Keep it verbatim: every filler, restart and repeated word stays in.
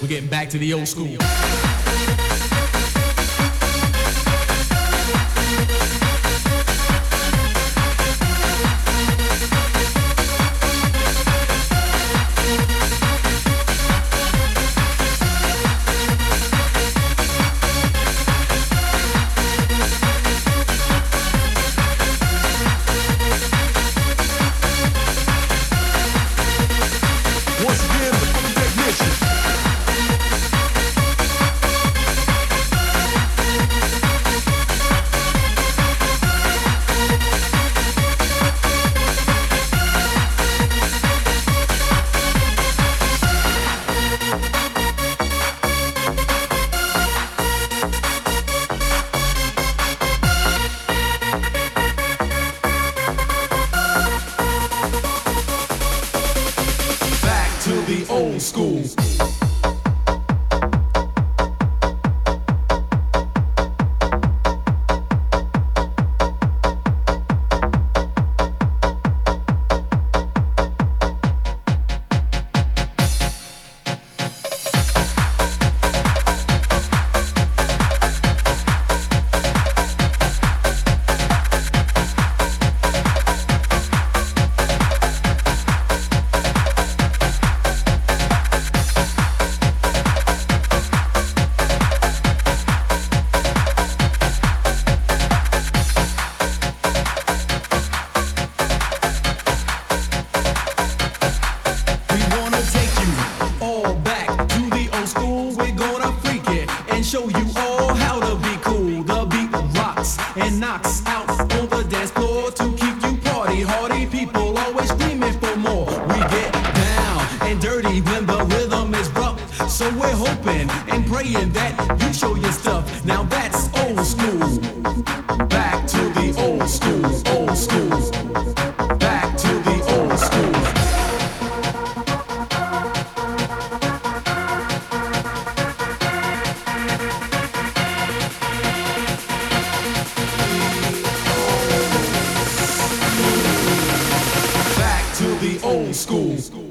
We're getting back to the old school. The old school. Show you all how to be cool. The beat rocks and knocks out on the dance floor to keep you party hardy. People always screaming for more. We get down and dirty when the rhythm is rough. So we're hoping and praying that you show your stuff. Now that's old school. Back to the old school. Old school. Back to the old school. The old school.